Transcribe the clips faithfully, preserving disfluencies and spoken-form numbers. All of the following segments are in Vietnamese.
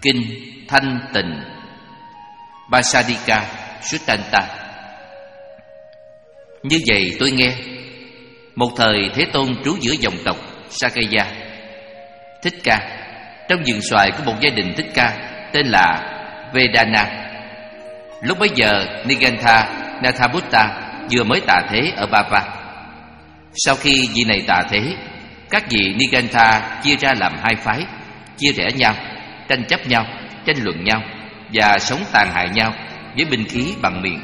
Kinh Thanh Tịnh Basadika Suttanta. Như vậy tôi nghe, một thời Thế Tôn trú giữa dòng tộc Sakaya. Thích Ca, trong vườn xoài của một gia đình Thích Ca tên là Vedana. Lúc bấy giờ Nigantha Nathabutta vừa mới tạ thế ở Bava. Sau khi vị này tạ thế, các vị Nigantha chia ra làm hai phái, chia rẽ nhau, tranh chấp nhau, tranh luận nhau và sống tàn hại nhau với binh khí bằng miệng.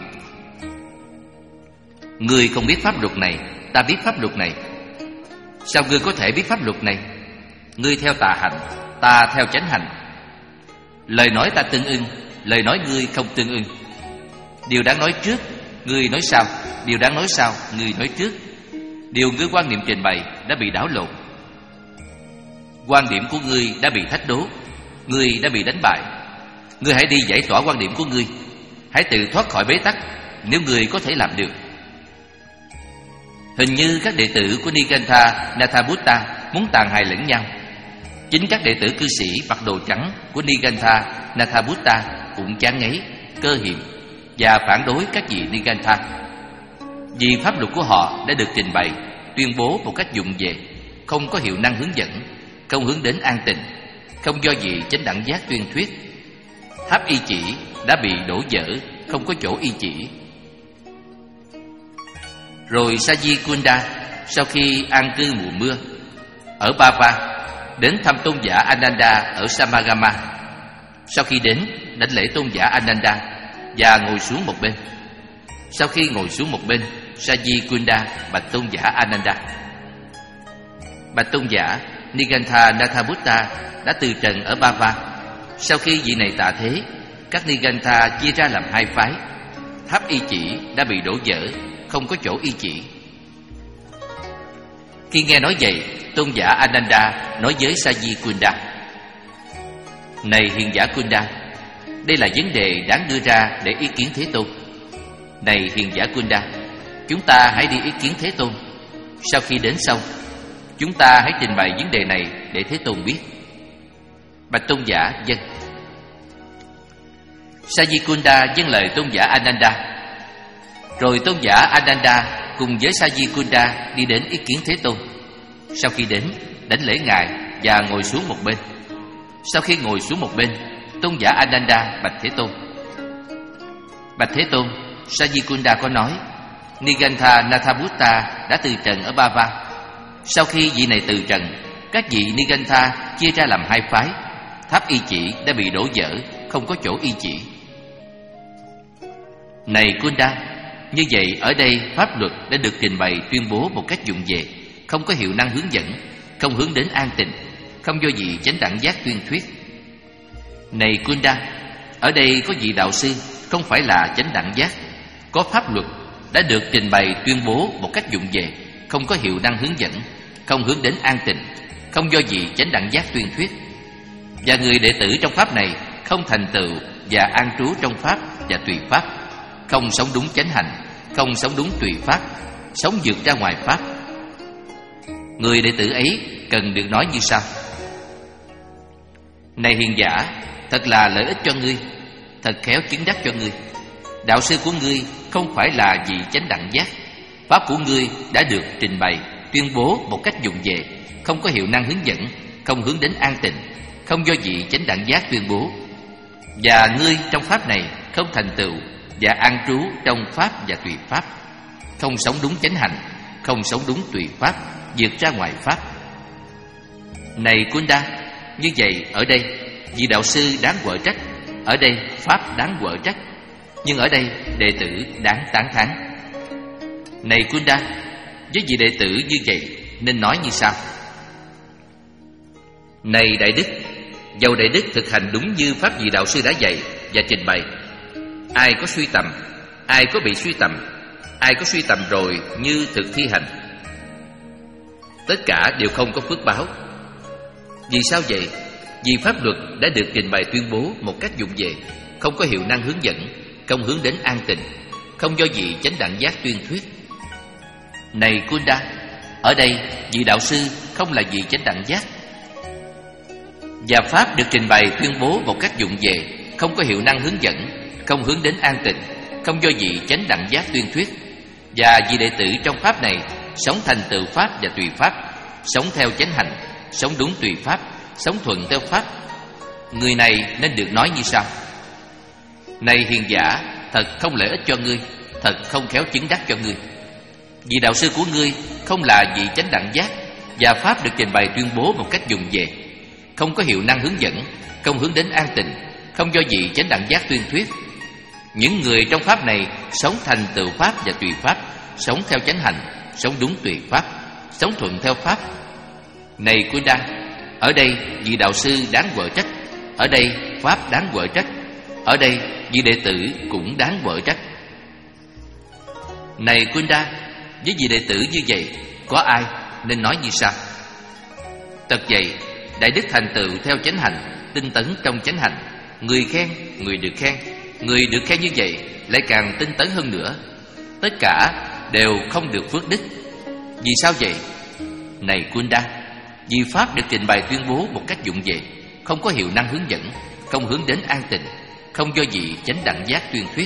Ngươi không biết pháp luật này, ta biết pháp luật này. Sao ngươi có thể biết pháp luật này? Ngươi theo tà hạnh, ta theo chánh hạnh. Lời nói ta tương ưng, lời nói ngươi không tương ưng. Điều đáng nói trước, ngươi nói sau. Điều đáng nói sau, ngươi nói trước. Điều ngươi quan niệm trình bày đã bị đảo lộn. Quan điểm của ngươi đã bị thách đố, ngươi đã bị đánh bại. Ngươi hãy đi giải tỏa quan điểm của ngươi, hãy tự thoát khỏi bế tắc, nếu ngươi có thể làm được. Hình như các đệ tử của Nigantha Nathabutta muốn tàn hại lẫn nhau. Chính các đệ tử cư sĩ mặc đồ trắng của Nigantha Nathabutta cũng chán ngấy, cơ hiểm và phản đối các vị Nigantha. Vì pháp luật của họ đã được trình bày, tuyên bố một cách vụng về, không có hiệu năng hướng dẫn, không hướng đến an tịnh, không do gì chánh đẳng giác tuyên thuyết. Tháp y chỉ đã bị đổ vỡ, không có chỗ y chỉ. Rồi Sajikunda sau khi an cư mùa mưa ở Bava, đến thăm tôn giả Ananda ở Samagama. Sau khi đến, đảnh lễ tôn giả Ananda và ngồi xuống một bên. Sau khi ngồi xuống một bên, Sajikunda bạch tôn giả Ananda: Bạch tôn giả, Nigantha Nathabutta đã từ trần ở Bava. Sau khi vị này tạ thế, các Nigantha chia ra làm hai phái. Tháp y chỉ đã bị đổ vỡ, không có chỗ y chỉ. Khi nghe nói vậy, tôn giả Ananda nói với Sajikunda: Này hiền giả Kunda, đây là vấn đề đáng đưa ra để ý kiến Thế Tôn. Này hiền giả Kunda, chúng ta hãy đi ý kiến Thế Tôn. Sau khi đến xong, chúng ta hãy trình bày vấn đề này để Thế Tôn biết. Bạch tôn giả, vâng. Sajikunda vâng lời tôn giả Ananda. Rồi tôn giả Ananda cùng với Sajikunda đi đến ý kiến Thế Tôn. Sau khi đến, đảnh lễ ngài và ngồi xuống một bên. Sau khi ngồi xuống một bên, tôn giả Ananda bạch Thế Tôn: Bạch Thế Tôn, Sajikunda có nói Nigantha Nathabutta đã từ trần ở Bava. Sau khi vị này từ trần, các vị Nigantha chia ra làm hai phái. Tháp y chỉ đã bị đổ vỡ, không có chỗ y chỉ. Này Kunda, như vậy ở đây pháp luật đã được trình bày tuyên bố một cách vụng về, không có hiệu năng hướng dẫn, không hướng đến an tịnh, không do gì chánh đẳng giác tuyên thuyết. Này Kunda, ở đây có vị đạo sư không phải là chánh đẳng giác, có pháp luật đã được trình bày tuyên bố một cách vụng về, không có hiệu năng hướng dẫn, không hướng đến an tịnh, không do gì chánh đẳng giác tuyên thuyết. Và người đệ tử trong pháp này không thành tựu và an trú trong pháp và tùy pháp, không sống đúng chánh hạnh, không sống đúng tùy pháp, sống vượt ra ngoài pháp. Người đệ tử ấy cần được nói như sau: Này hiền giả, thật là lợi ích cho ngươi, thật khéo chứng đắc cho ngươi. Đạo sư của ngươi không phải là vị chánh đẳng giác. Pháp của ngươi đã được trình bày, tuyên bố một cách vụng về, không có hiệu năng hướng dẫn, không hướng đến an tịnh, không do vị chánh đẳng giác tuyên bố. Và ngươi trong pháp này không thành tựu và an trú trong pháp và tùy pháp, không sống đúng chánh hạnh, không sống đúng tùy pháp, vượt ra ngoài pháp. Này Kunda, như vậy ở đây vị đạo sư đáng quở trách, ở đây pháp đáng quở trách, nhưng ở đây đệ tử đáng tán thán. Này Kunda, với vị đệ tử như vậy nên nói như sau: Này đại đức, dầu đại đức thực hành đúng như pháp vị đạo sư đã dạy và trình bày, ai có suy tầm, ai có bị suy tầm, ai có suy tầm rồi như thực thi hành, tất cả đều không có phước báo. Vì sao vậy? Vì pháp luật đã được trình bày tuyên bố một cách vụng về, không có hiệu năng hướng dẫn, không hướng đến an tịnh, không do vị chánh đẳng giác tuyên thuyết. Này Kunda, ở đây vị đạo sư không là vị chánh đẳng giác. Và pháp được trình bày tuyên bố một cách vụng về, không có hiệu năng hướng dẫn, không hướng đến an tịnh, không do vị chánh đẳng giác tuyên thuyết. Và vị đệ tử trong pháp này sống thành tựu pháp và tùy pháp, sống theo chánh hành, sống đúng tùy pháp, sống thuận theo pháp. Người này nên được nói như sau: Này hiền giả, thật không lợi ích cho ngươi, thật không khéo chứng đắc cho ngươi. Vì đạo sư của ngươi không là vị chánh đẳng giác, và pháp được trình bày tuyên bố một cách vụng về, không có hiệu năng hướng dẫn, không hướng đến an tịnh, không do vị chánh đẳng giác tuyên thuyết. Những người trong pháp này sống thành tựu pháp và tùy pháp, sống theo chánh hành, sống đúng tùy pháp, sống thuận theo pháp. Này Kunda, ở đây vị đạo sư đáng quở trách, ở đây pháp đáng quở trách, ở đây vị đệ tử cũng đáng quở trách. Này Kunda, với vị đệ tử như vậy, có ai nên nói như sau: Thật vậy, đại đức thành tựu theo chánh hành, tinh tấn trong chánh hành, người khen, người được khen, người được khen như vậy lại càng tinh tấn hơn nữa. Tất cả đều không được phước đức. Vì sao vậy? Này Kunda, vì pháp được trình bày tuyên bố một cách vụng về, không có hiệu năng hướng dẫn, không hướng đến an tịnh, không do vị chánh đẳng giác tuyên thuyết.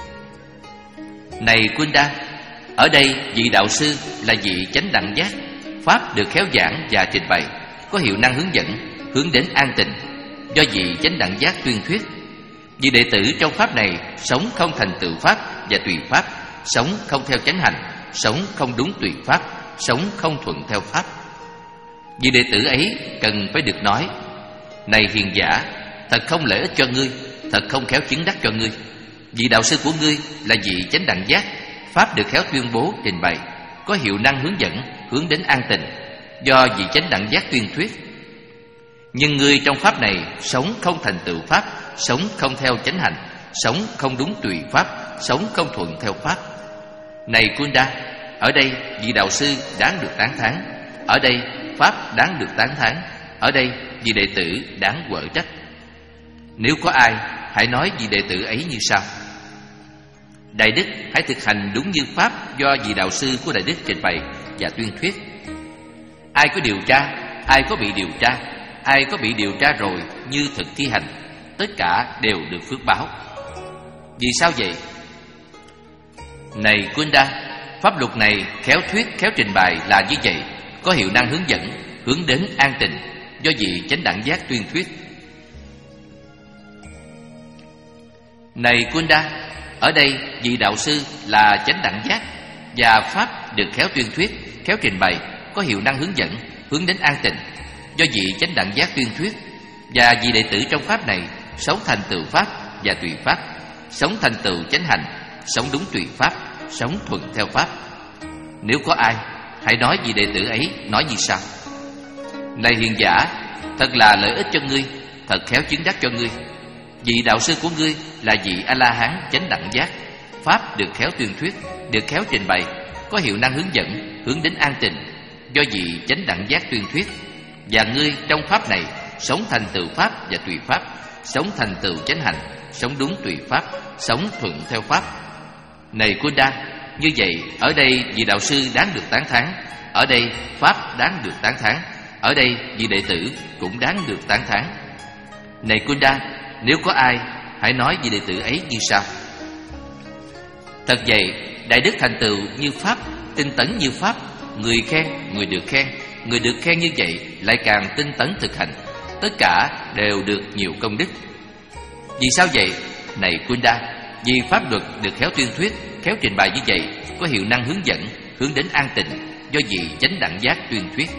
Này Kunda, ở đây vị đạo sư là vị chánh đẳng giác, pháp được khéo giảng và trình bày, có hiệu năng hướng dẫn, hướng đến an tịnh, do vị chánh đẳng giác tuyên thuyết. Vị đệ tử trong pháp này sống không thành tựu pháp và tùy pháp, sống không theo chánh hành, sống không đúng tùy pháp, sống không thuận theo pháp. Vị đệ tử ấy cần phải được nói: Này hiền giả, thật không lợi ích cho ngươi, thật không khéo chứng đắc cho ngươi. Vị đạo sư của ngươi là vị chánh đẳng giác, pháp được khéo tuyên bố trình bày, có hiệu năng hướng dẫn, hướng đến an tịnh, do vị chánh đẳng giác tuyên thuyết. Nhưng ngươi trong pháp này sống không thành tựu pháp, sống không theo chánh hành, sống không đúng tùy pháp, sống không thuận theo pháp. Này Kunda, ở đây vị đạo sư đáng được tán thán, ở đây pháp đáng được tán thán, ở đây vị đệ tử đáng quở trách. Nếu có ai, hãy nói vị đệ tử ấy như sau: Đại đức hãy thực hành đúng như pháp do vị đạo sư của đại đức trình bày và tuyên thuyết. Ai có điều tra, ai có bị điều tra, ai có bị điều tra rồi như thực thi hành, tất cả đều được phước báo. Vì sao vậy? Này Kunda, pháp luật này khéo thuyết, khéo trình bày là như vậy, có hiệu năng hướng dẫn, hướng đến an tịnh, do vị chánh đẳng giác tuyên thuyết. Này Kunda, ở đây vị đạo sư là chánh đẳng giác, và pháp được khéo tuyên thuyết, khéo trình bày, có hiệu năng hướng dẫn, hướng đến an tịnh, do vị chánh đẳng giác tuyên thuyết. Và vị đệ tử trong pháp này sống thành tựu pháp và tùy pháp, sống thành tựu chánh hành, sống đúng tùy pháp, sống thuận theo pháp. Nếu có ai, hãy nói vị đệ tử ấy nói như sau: Này hiền giả, thật là lợi ích cho ngươi, thật khéo chứng đắc cho ngươi. Vị đạo sư của ngươi là vị A-la-hán chánh đẳng giác, pháp được khéo tuyên thuyết, được khéo trình bày, có hiệu năng hướng dẫn, hướng đến an tịnh, do vị chánh đẳng giác tuyên thuyết. Và ngươi trong pháp này sống thành tựu pháp và tùy pháp, sống thành tựu chánh hành, sống đúng tùy pháp, sống thuận theo pháp. Này Kunda, như vậy ở đây vị đạo sư đáng được tán thán, ở đây pháp đáng được tán thán, ở đây vị đệ tử cũng đáng được tán thán. Này Kunda, nếu có ai, hãy nói vị đệ tử ấy như sau: Thật vậy, đại đức thành tựu như pháp, tinh tấn như pháp, người khen, người được khen, người được khen như vậy lại càng tinh tấn thực hành, tất cả đều được nhiều công đức. Vì sao vậy? Này Kunda, vì pháp luật được khéo tuyên thuyết, khéo trình bày như vậy, có hiệu năng hướng dẫn, hướng đến an tịnh, do vị chánh đẳng giác tuyên thuyết.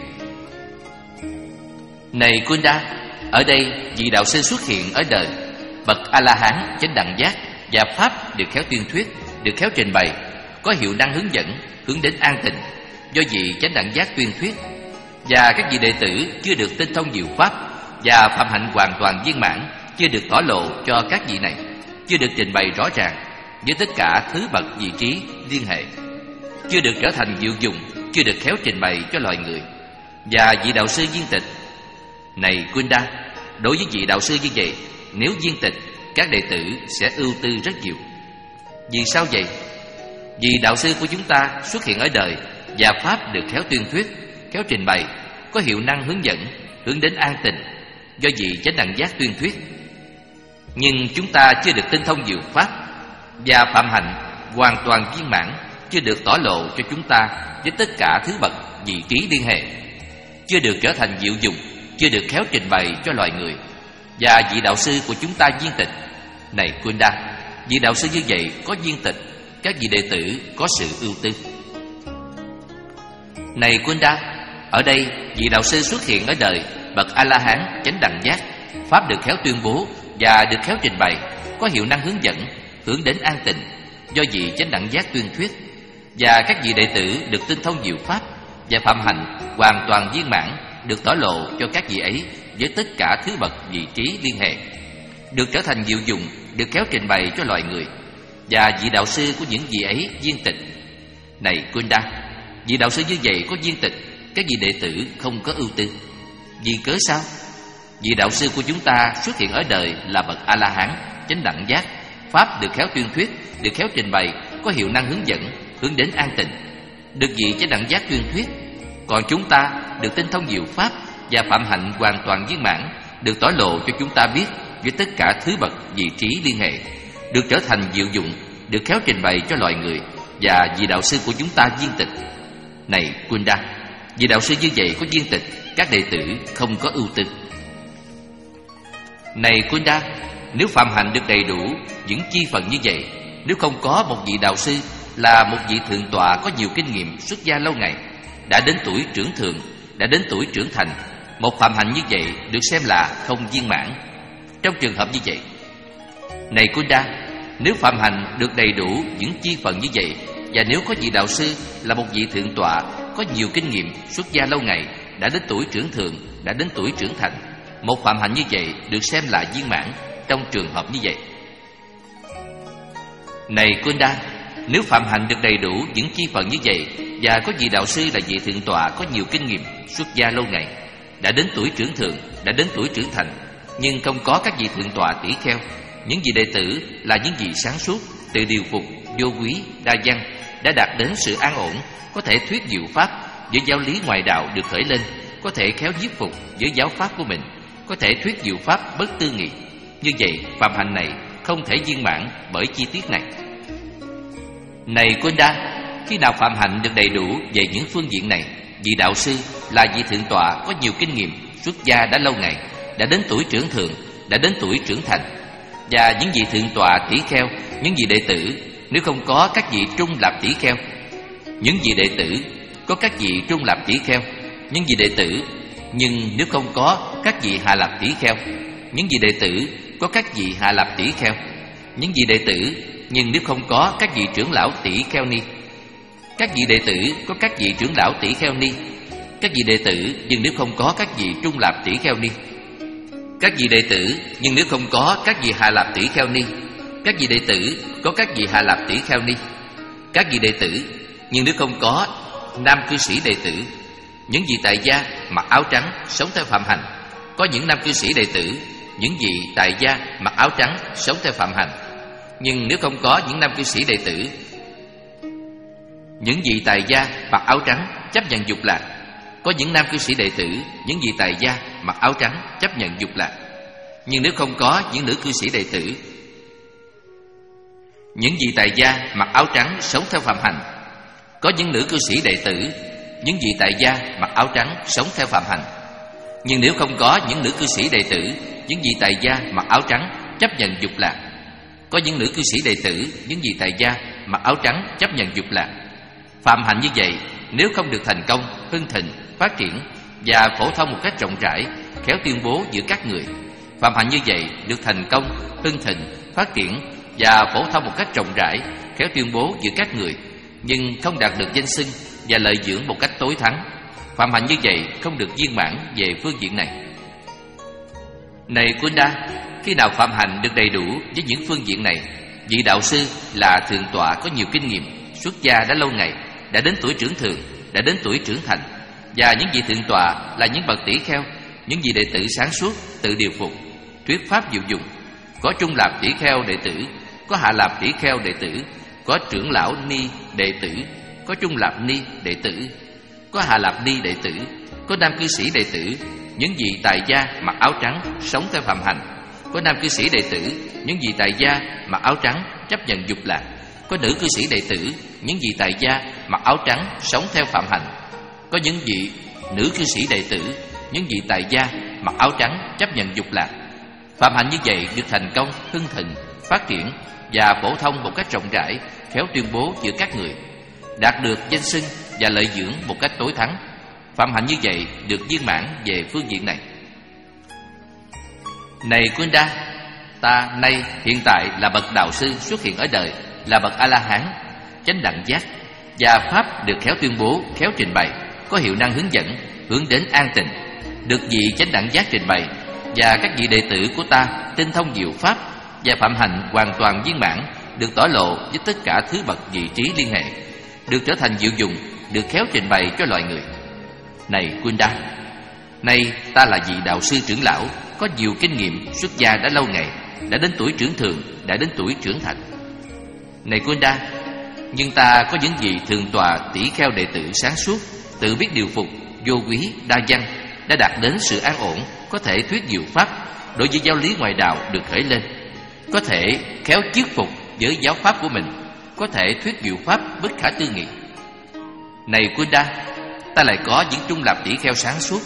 Này Kunda, ở đây vị đạo sư xuất hiện ở đời, bậc A-la-hán chánh đẳng giác, và pháp được khéo tuyên thuyết, được khéo trình bày, có hiệu năng hướng dẫn, hướng đến an tịnh, do vị chánh đẳng giác tuyên thuyết. Và các vị đệ tử chưa được tinh thông diệu pháp, và phạm hạnh hoàn toàn viên mãn chưa được tỏ lộ cho các vị này, chưa được trình bày rõ ràng với tất cả thứ bậc vị trí liên hệ, chưa được trở thành diệu dụng, chưa được khéo trình bày cho loài người. Và vị đạo sư viên tịch, này Kunda, đối với vị đạo sư như vậy, nếu viên tịch, các đệ tử sẽ ưu tư rất nhiều. Vì sao vậy? Vì đạo sư của chúng ta xuất hiện ở đời, và pháp được khéo tuyên thuyết, khéo trình bày, có hiệu năng hướng dẫn, hướng đến an tịnh, do vị chánh đẳng giác tuyên thuyết. Nhưng chúng ta chưa được tinh thông diệu pháp, và phạm hạnh hoàn toàn viên mãn chưa được tỏ lộ cho chúng ta với tất cả thứ bậc vị trí liên hệ, chưa được trở thành diệu dụng, chưa được khéo trình bày cho loài người. Và vị đạo sư của chúng ta viên tịch. Này Kunda, vị đạo sư như vậy có viên tịch, các vị đệ tử có sự ưu tư. Này Kunda, ở đây vị đạo sư xuất hiện ở đời bậc A-la-hán chánh đẳng giác, pháp được khéo tuyên bố và được khéo trình bày, có hiệu năng hướng dẫn, hướng đến an tịnh, do vị chánh đẳng giác tuyên thuyết. Và các vị đệ tử được tinh thông diệu pháp và phạm hạnh hoàn toàn viên mãn được tỏ lộ cho các vị ấy với tất cả thứ bậc vị trí liên hệ, được trở thành diệu dụng, được khéo trình bày cho loài người. Và vị đạo sư của những vị ấy viên tịch. Này Kunda, vị đạo sư như vậy có viên tịch, các vị đệ tử không có ưu tư. Vì cớ sao? Vị đạo sư của chúng ta xuất hiện ở đời là bậc A-la-hán chánh đẳng giác, pháp được khéo tuyên thuyết, được khéo trình bày, có hiệu năng hướng dẫn, hướng đến an tịnh, được vị chánh đẳng giác tuyên thuyết. Còn chúng ta được tinh thông diệu pháp và phạm hạnh hoàn toàn viên mãn, được tỏ lộ cho chúng ta biết với tất cả thứ bậc vị trí liên hệ, được trở thành diệu dụng, được khéo trình bày cho loài người. Và vị đạo sư của chúng ta viên tịch. Này Kunda, vị đạo sư như vậy có viên tịch, các đệ tử không có ưu tư. Này Kunda, nếu phạm hạnh được đầy đủ những chi phần như vậy, nếu không có một vị đạo sư là một vị thượng tọa có nhiều kinh nghiệm xuất gia lâu ngày, đã đến tuổi trưởng thượng, đã đến tuổi trưởng thành, một phạm hạnh như vậy được xem là không viên mãn. Trong trường hợp như vậy, này Kunda, nếu phạm hạnh được đầy đủ những chi phần như vậy, và nếu có vị đạo sư là một vị thượng tọa có nhiều kinh nghiệm xuất gia lâu ngày, đã đến tuổi trưởng thượng, đã đến tuổi trưởng thành, một phạm hạnh như vậy được xem là viên mãn. Trong trường hợp như vậy, này Kunda, nếu phạm hạnh được đầy đủ những chi phần như vậy, và có vị đạo sư là vị thượng tọa có nhiều kinh nghiệm xuất gia lâu ngày, đã đến tuổi trưởng thượng, đã đến tuổi trưởng thành, nhưng không có các vị thượng tọa tỷ kheo, những vị đệ tử là những vị sáng suốt, tự điều phục, vô quý, đa văn, đã đạt đến sự an ổn, có thể thuyết diệu pháp với giáo lý ngoại đạo được khởi lên, có thể khéo nhiếp phục với giáo pháp của mình, có thể thuyết diệu pháp bất tư nghị. Như vậy, phạm hạnh này không thể viên mãn bởi chi tiết này. Này Kunda, khi nào phạm hạnh được đầy đủ về những phương diện này, vị đạo sư là vị thượng tọa có nhiều kinh nghiệm xuất gia đã lâu ngày, đã đến tuổi trưởng thượng, đã đến tuổi trưởng thành, và những vị thượng tọa tỷ kheo, những vị đệ tử, nếu không có các vị trung lập tỷ kheo, những vị đệ tử có các vị trung lập tỷ kheo, những vị đệ tử, nhưng nếu không có các vị hạ lập tỷ kheo, những vị đệ tử có các vị hạ lập tỷ kheo, những vị đệ tử, nhưng nếu không có các vị trưởng lão tỷ kheo ni, các vị đệ tử có các vị trưởng lão tỷ kheo ni, các vị đệ tử, nhưng nếu không có các vị trung lập tỷ kheo ni, các vị đệ tử, nhưng nếu không có các vị hạ lập tỷ kheo ni, các vị đệ tử có các vị hạ lập tỷ kheo ni, các vị đệ tử, nhưng nếu không có nam cư sĩ đệ tử, những vị tại gia mặc áo trắng sống theo phạm hành, có những nam cư sĩ đệ tử, những vị tại gia mặc áo trắng sống theo phạm hành, nhưng nếu không có những nam cư sĩ đệ tử, những vị tại gia mặc áo trắng chấp nhận dục lạc, có những nam cư sĩ đệ tử, những vị tại gia mặc áo trắng chấp nhận dục lạc, nhưng nếu không có những nữ cư sĩ đệ tử, những vị tại gia mặc áo trắng sống theo phạm hành, có những nữ cư sĩ đệ tử, những vị tại gia mặc áo trắng sống theo phạm hành, nhưng nếu không có những nữ cư sĩ đệ tử, những vị tại gia mặc áo trắng chấp nhận dục lạc, có những nữ cư sĩ đệ tử, những vị tại gia mặc áo trắng chấp nhận dục lạc. Phạm hạnh như vậy nếu không được thành công, hưng thịnh, phát triển và phổ thông một cách rộng rãi, khéo tuyên bố giữa các người, phạm hạnh như vậy được thành công, hưng thịnh, phát triển và phổ thông một cách rộng rãi, khéo tuyên bố giữa các người, nhưng không đạt được danh xưng và lợi dưỡng một cách tối thắng, phạm hạnh như vậy không được viên mãn về phương diện này. Này Kunda, khi nào phạm hạnh được đầy đủ với những phương diện này, vị đạo sư là thượng tọa có nhiều kinh nghiệm, xuất gia đã lâu ngày, đã đến tuổi trưởng thượng, đã đến tuổi trưởng thành, và những vị thượng tọa là những bậc tỷ kheo, những vị đệ tử sáng suốt, tự điều phục, thuyết pháp diệu dụng, có trung lạp tỷ kheo đệ tử, có hạ lạp tỷ kheo đệ tử, có trưởng lão ni đệ tử, có trung lạp ni đệ tử, có hạ lạp ni đệ tử, có nam cư sĩ đệ tử, những vị tại gia mặc áo trắng sống theo phạm hạnh. Có nam cư sĩ đệ tử, những vị tại gia mặc áo trắng chấp nhận dục lạc. Có nữ cư sĩ đệ tử, những vị tại gia mặc áo trắng sống theo phạm hạnh. Có những vị nữ cư sĩ đệ tử, những vị tại gia mặc áo trắng chấp nhận dục lạc. Phạm hạnh như vậy được thành công, hưng thịnh, phát triển và phổ thông một cách rộng rãi, khéo tuyên bố giữa các người, đạt được danh xưng và lợi dưỡng một cách tối thắng. Phạm hạnh như vậy được viên mãn về phương diện này. Này Kunda, ta nay hiện tại là bậc đạo sư xuất hiện ở đời, là bậc A-la-hán, chánh đẳng giác, và pháp được khéo tuyên bố, khéo trình bày, có hiệu năng hướng dẫn, hướng đến an tịnh, được vị chánh đẳng giác trình bày, và các vị đệ tử của ta tinh thông diệu pháp, và phạm hạnh hoàn toàn viên mãn, được tỏ lộ với tất cả thứ bậc vị trí liên hệ, được trở thành diệu dụng, được khéo trình bày cho loài người. Này Kunda, nay ta là vị đạo sư trưởng lão, có nhiều kinh nghiệm, xuất gia đã lâu ngày, đã đến tuổi trưởng thường, đã đến tuổi trưởng thành. Này Kunda, nhưng ta có những vị thường tọa tỷ kheo đệ tử sáng suốt, tự biết điều phục, vô quý, đa văn, đã đạt đến sự an ổn, có thể thuyết diệu pháp, đối với giáo lý ngoại đạo được khởi lên, có thể khéo thuyết phục với giáo pháp của mình, có thể thuyết diệu pháp bất khả tư nghị. Này Kunda, ta lại có những trung lạp tỷ kheo sáng suốt.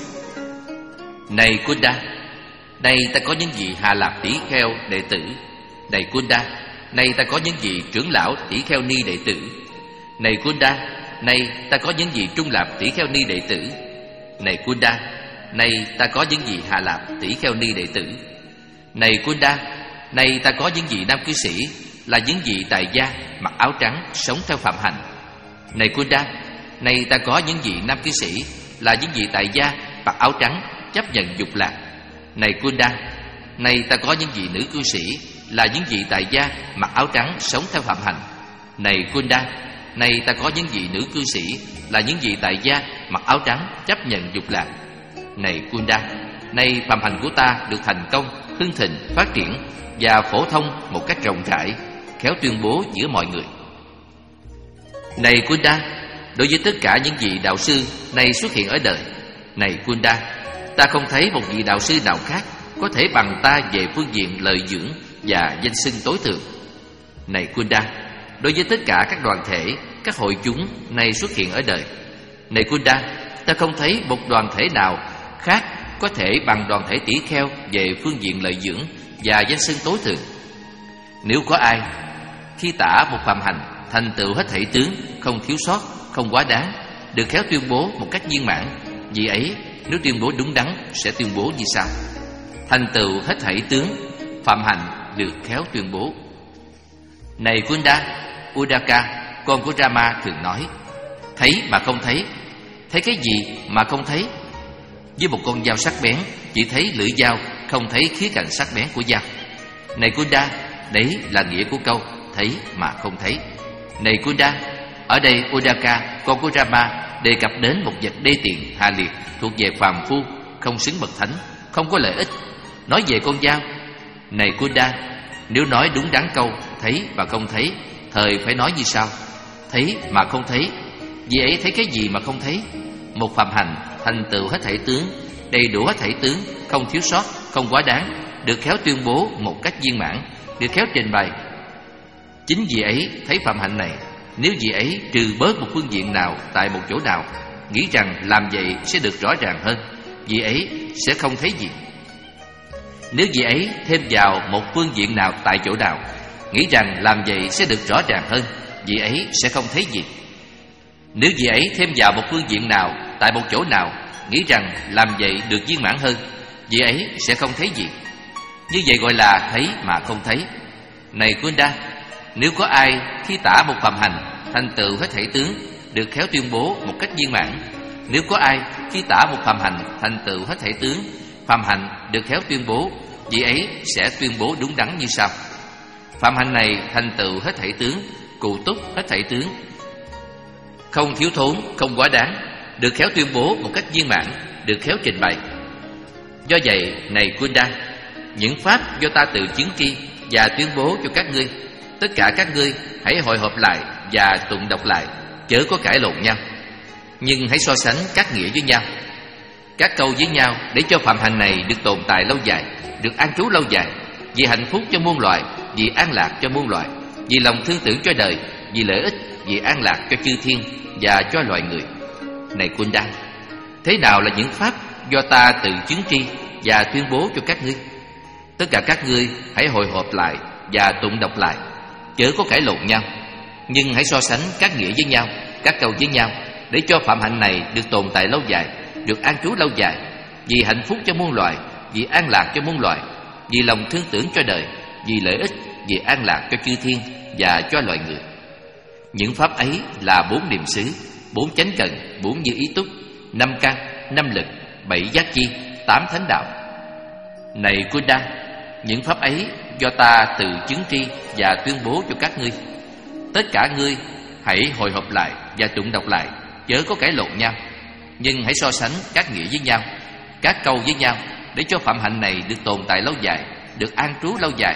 Này Kunda, nay ta có những vị hạ lạp tỷ kheo đệ tử. Này Kunda, nay ta có những vị trưởng lão tỷ kheo ni đệ tử. Này Kunda, nay ta có những vị trung lạp tỷ kheo ni đệ tử. Này Kunda, nay ta có những vị hạ lạp tỷ kheo ni đệ tử. Này Kunda, nay ta có những vị nam cư sĩ, là những vị tại gia mặc áo trắng sống theo phạm hạnh. Này Kunda, nay ta có những vị nam cư sĩ, là những vị tại gia mặc áo trắng chấp nhận dục lạc. Này Kunda, nay ta có những vị nữ cư sĩ, là những vị tại gia mặc áo trắng sống theo phạm hạnh. Này Kunda, nay ta có những vị nữ cư sĩ, là những vị tại gia mặc áo trắng chấp nhận dục lạc. Này Kunda, nay phạm hạnh của ta được thành công, hưng thịnh, phát triển và phổ thông một cách rộng rãi, khéo tuyên bố giữa mọi người. Này Kunda, đối với tất cả những vị đạo sư nay xuất hiện ở đời, này Kunda, ta không thấy một vị đạo sư nào khác có thể bằng ta về phương diện lợi dưỡng và danh xưng tối thượng. Này Kunda, đối với tất cả các đoàn thể, các hội chúng nay xuất hiện ở đời, này Kunda, ta không thấy một đoàn thể nào khác có thể bằng đoàn thể tỷ kheo về phương diện lợi dưỡng và danh xưng tối thượng. Nếu có ai khi tả một phạm hành thành tựu hết thảy tướng, không thiếu sót, không quá đáng, được khéo tuyên bố một cách viên mãn, vì ấy nếu tuyên bố đúng đắn sẽ tuyên bố như sau: thành tựu hết thảy tướng, phạm hành được khéo tuyên bố. Này Kunda, Udaka, con của Rama thường nói: thấy mà không thấy. Thấy cái gì mà không thấy? Với một con dao sắc bén, chỉ thấy lưỡi dao, không thấy khía cạnh sắc bén của dao. Này Kunda, đấy là nghĩa của câu thấy mà không thấy. Này Kunda, ở đây Udaka, con của Rama, đề cập đến một vật đê tiện, hạ liệt, thuộc về phàm phu, không xứng bậc thánh, không có lợi ích. Nói về con dao. Này Kunda, nếu nói đúng đắn câu thấy và không thấy, thời phải nói như sau: thấy mà không thấy. Vì ấy thấy cái gì mà không thấy? Một phạm hành thành tựu hết thảy tướng, đầy đủ hết thảy tướng, không thiếu sót, không quá đáng, được khéo tuyên bố một cách viên mãn, được khéo trình bày. Chính vì ấy thấy phạm hạnh này, nếu vì ấy trừ bớt một phương diện nào tại một chỗ nào, nghĩ rằng làm vậy sẽ được rõ ràng hơn, vì ấy sẽ không thấy gì. Nếu vì ấy thêm vào một phương diện nào tại chỗ nào, nghĩ rằng làm vậy sẽ được rõ ràng hơn, vì ấy sẽ không thấy gì. Nếu vì ấy thêm vào một phương diện nào tại một chỗ nào, nghĩ rằng làm vậy được viên mãn hơn, vì ấy sẽ không thấy gì. Như vậy gọi là thấy mà không thấy. Này Kunda, nếu có ai khi tả một phạm hành thành tựu hết thảy tướng, được khéo tuyên bố một cách viên mãn. Nếu có ai khi tả một phạm hành thành tựu hết thảy tướng, phạm hành được khéo tuyên bố, vì ấy sẽ tuyên bố đúng đắn như sau: phạm hành này thành tựu hết thảy tướng, cụ túc hết thảy tướng, không thiếu thốn, không quá đáng, được khéo tuyên bố một cách viên mãn, được khéo trình bày. Do vậy, này Kunda, những pháp do ta tự chứng tri và tuyên bố cho các ngươi, tất cả các ngươi hãy hội họp lại và tụng đọc lại, chớ có cãi lộn nhau, nhưng hãy so sánh các nghĩa với nhau. các câu với nhau để cho phạm hạnh này được tồn tại lâu dài, được an trú lâu dài, vì hạnh phúc cho muôn loài, vì an lạc cho muôn loài, vì lòng thương tưởng cho đời, vì lợi ích, vì an lạc cho chư thiên và cho loài người. Này Kunda, thế nào là những pháp do ta tự chứng tri và tuyên bố cho các ngươi? Tất cả các ngươi hãy hội họp lại và tụng đọc lại, chớ có cãi lộn nhau, nhưng hãy so sánh các nghĩa với nhau, các câu với nhau, để cho phạm hạnh này được tồn tại lâu dài, được an trú lâu dài, vì hạnh phúc cho muôn loài, vì an lạc cho muôn loài, vì lòng thương tưởng cho đời, vì lợi ích, vì an lạc cho chư thiên và cho loài người. Những pháp ấy là bốn niệm xứ, bốn chánh cần, bốn như ý túc, năm căn, năm lực, bảy giác chi, tám thánh đạo. Này Kunda, những pháp ấy do ta tự chứng tri và tuyên bố cho các ngươi. Tất cả ngươi hãy hội họp lại và tụng đọc lại, chớ có cãi lộn nhau, nhưng hãy so sánh các nghĩa với nhau, các câu với nhau, để cho phạm hạnh này được tồn tại lâu dài, được an trú lâu dài,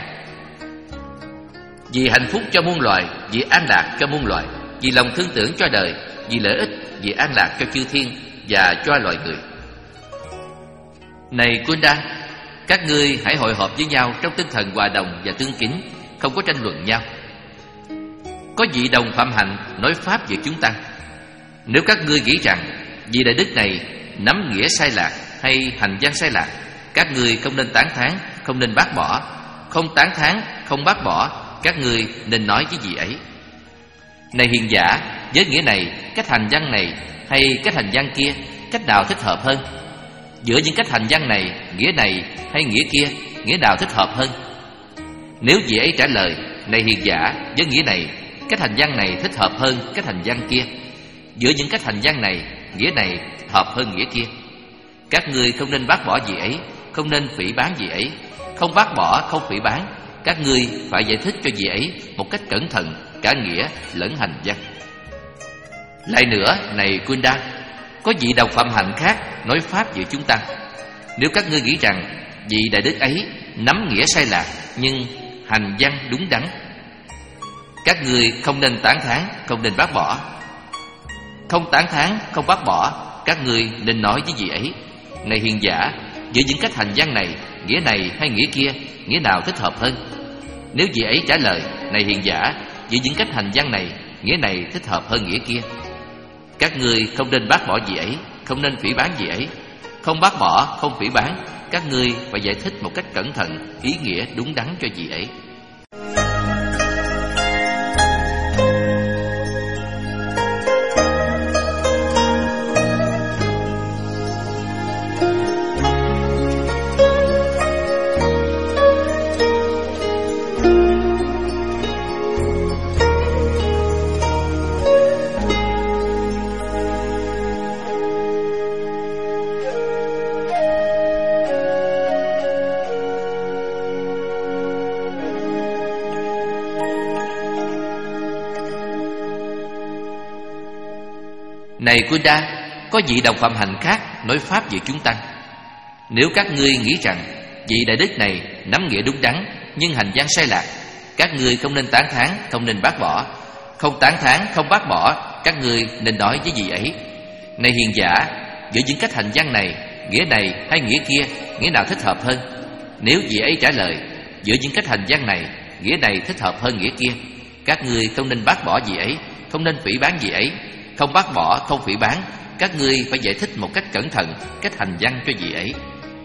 vì hạnh phúc cho muôn loài, vì an lạc cho muôn loài, vì lòng thương tưởng cho đời, vì lợi ích, vì an lạc cho chư thiên và cho loài người. Này Kunda, các ngươi hãy hội họp với nhau trong tinh thần hòa đồng và tương kính, không có tranh luận nhau. Có vị đồng phạm hạnh nói pháp về chúng ta. Nếu các ngươi nghĩ rằng vị đại đức này nắm nghĩa sai lạc hay hành văn sai lạc, các ngươi không nên tán thán, không nên bác bỏ. Không tán thán, không bác bỏ, các ngươi nên nói với vị ấy: Này hiền giả, với nghĩa này, cách hành văn này hay cách hành văn kia, cách nào thích hợp hơn? Giữa những cách hành văn này, nghĩa này hay nghĩa kia, nghĩa nào thích hợp hơn? Nếu vị ấy trả lời: Này hiền giả, với nghĩa này, cách hành văn này thích hợp hơn cách hành văn kia. Giữa những cách hành văn này, nghĩa này hợp hơn nghĩa kia. Các ngươi không nên bác bỏ vị ấy, không nên phỉ báng vị ấy. Không bác bỏ, không phỉ báng, các ngươi phải giải thích cho vị ấy một cách cẩn thận cả nghĩa lẫn hành văn. Lại nữa, này Kunda, có vị đồng phạm hạnh khác nói pháp về chúng ta. Nếu các ngươi nghĩ rằng vị đại đức ấy nắm nghĩa sai lạc nhưng hành văn đúng đắn, các ngươi không nên tán thán, không nên bác bỏ. Không tán thán, không bác bỏ, các ngươi nên nói với vị ấy: Này hiền giả, giữa những cách hành văn này, nghĩa này hay nghĩa kia, nghĩa nào thích hợp hơn? Nếu vị ấy trả lời: Này hiền giả, giữa những cách hành văn này, nghĩa này thích hợp hơn nghĩa kia, các ngươi không nên bác bỏ vị ấy, không nên phỉ báng vị ấy. Không bác bỏ, không phỉ báng, các ngươi phải giải thích một cách cẩn thận ý nghĩa đúng đắn cho vị ấy. Này Kunda, có vị đồng phạm hạnh khác nói pháp về chúng ta. Nếu các ngươi nghĩ rằng vị đại đức này nắm nghĩa đúng đắn nhưng hành văn sai lạc, các ngươi không nên tán thán, không nên bác bỏ. Không tán thán, không bác bỏ, các ngươi nên nói với vị ấy: Này hiền giả, giữa những cách hành văn này, nghĩa này hay nghĩa kia, nghĩa nào thích hợp hơn? Nếu vị ấy trả lời: Giữa những cách hành văn này, nghĩa này thích hợp hơn nghĩa kia, các ngươi không nên bác bỏ vị ấy, không nên phỉ báng vị ấy. Không bác bỏ, không phỉ báng, các ngươi phải giải thích một cách cẩn thận cách hành văn cho vị ấy.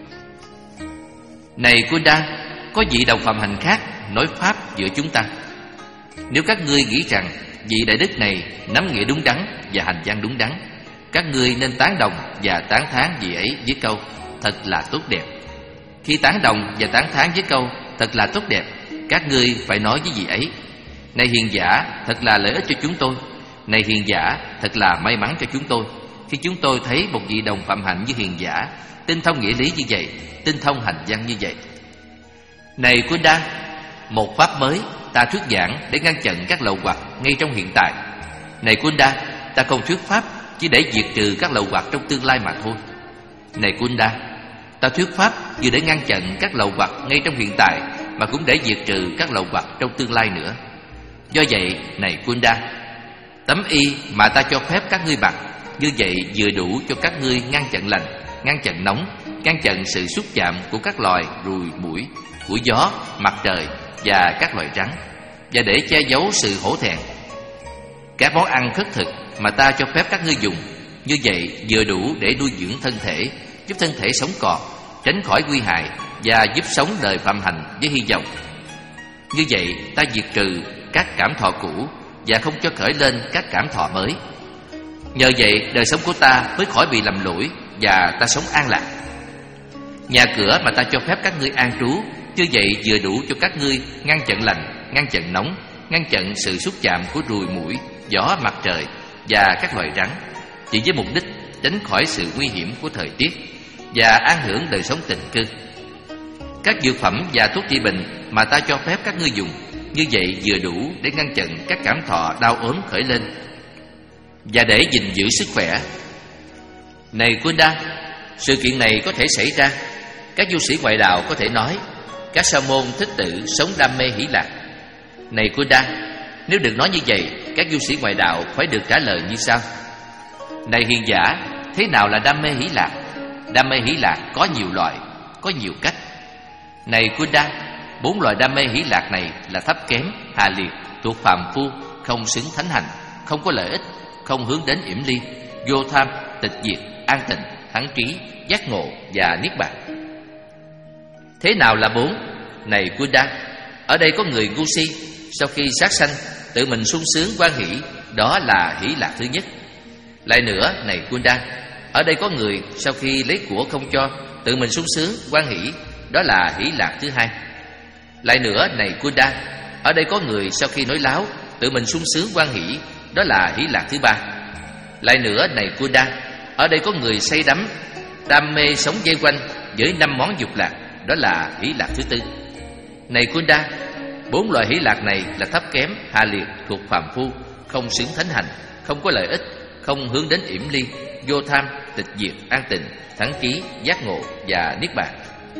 Này Kunda, có vị đồng phạm hạnh khác nói pháp giữa chúng ta. Nếu các ngươi nghĩ rằng vị đại đức này nắm nghĩa đúng đắn và hành văn đúng đắn, các ngươi nên tán đồng và tán thán vị ấy với câu: Thật là tốt đẹp. Khi tán đồng và tán thán với câu thật là tốt đẹp, các ngươi phải nói với vị ấy: Này hiền giả, thật là lợi ích cho chúng tôi. Này hiền giả, thật là may mắn cho chúng tôi khi chúng tôi thấy một vị đồng phạm hạnh như hiền giả, tinh thông nghĩa lý như vậy, tinh thông hành văn như vậy. Này Kunda, một pháp mới ta thuyết giảng để ngăn chặn các lậu hoặc ngay trong hiện tại. Này Kunda, ta không thuyết pháp chỉ để diệt trừ các lậu hoặc trong tương lai mà thôi. Này Kunda, ta thuyết pháp vừa để ngăn chặn các lậu hoặc ngay trong hiện tại, mà cũng để diệt trừ các lậu hoặc trong tương lai nữa. Do vậy, này Kunda, tấm y mà ta cho phép các ngươi mặc, như vậy vừa đủ cho các ngươi ngăn chặn lành, ngăn chặn nóng, ngăn chặn sự xúc chạm của các loài ruồi muỗi, của gió, mặt trời và các loài rắn, và để che giấu sự hổ thẹn. Các món ăn khất thực mà ta cho phép các ngươi dùng, như vậy vừa đủ để nuôi dưỡng thân thể, giúp thân thể sống còn, tránh khỏi nguy hại và giúp sống đời phạm hạnh với hy vọng. Như vậy ta diệt trừ các cảm thọ cũ và không cho khởi lên các cảm thọ mới. Nhờ vậy đời sống của ta mới khỏi bị lầm lỗi và ta sống an lạc. Nhà cửa mà ta cho phép các ngươi an trú, như vậy vừa đủ cho các ngươi ngăn chặn lạnh, ngăn chặn nóng, ngăn chặn sự xúc chạm của ruồi muỗi, gió, mặt trời và các loài rắn, chỉ với mục đích tránh khỏi sự nguy hiểm của thời tiết và an hưởng đời sống tịnh cư. Các dược phẩm và thuốc trị bệnh mà ta cho phép các ngươi dùng, như vậy vừa đủ để ngăn chặn các cảm thọ đau ốm khởi lên và để gìn giữ sức khỏe. Này Kunda, sự kiện này có thể xảy ra. Các du sĩ ngoại đạo có thể nói các sa môn thích tự sống đam mê hỷ lạc. Này Kunda, nếu được nói như vậy, các du sĩ ngoại đạo phải được trả lời như sau: Này hiền giả, thế nào là đam mê hỷ lạc? Đam mê hỷ lạc có nhiều loại, có nhiều cách. Này Kunda, bốn loại đam mê hỷ lạc này là thấp kém, hạ liệt, thuộc phàm phu, không xứng thánh hành, không có lợi ích, không hướng đến yểm ly, vô tham, tịch diệt, an tịnh, thắng trí, giác ngộ và niết bàn. Thế nào là bốn? Này Kunda, ở đây có người ngu si, sau khi sát sanh tự mình sung sướng hoan hỷ, đó là hỷ lạc thứ nhất. Lại nữa, này Kunda, ở đây có người sau khi lấy của không cho tự mình sung sướng hoan hỷ, đó là hỷ lạc thứ hai. Lại nữa, này Kunda, ở đây có người sau khi nói láo tự mình sung sướng hoan hỷ, đó là hỷ lạc thứ ba. Lại nữa, này Kunda, ở đây có người say đắm đam mê sống dây quanh với năm món dục lạc, đó là hỷ lạc thứ tư. Này Kunda, bốn loại hỷ lạc này là thấp kém, hạ liệt, thuộc phàm phu, không xứng thánh hành, không có lợi ích, không hướng đến yểm ly, vô tham, tịch diệt, an tịnh, thắng trí, giác ngộ và niết bàn.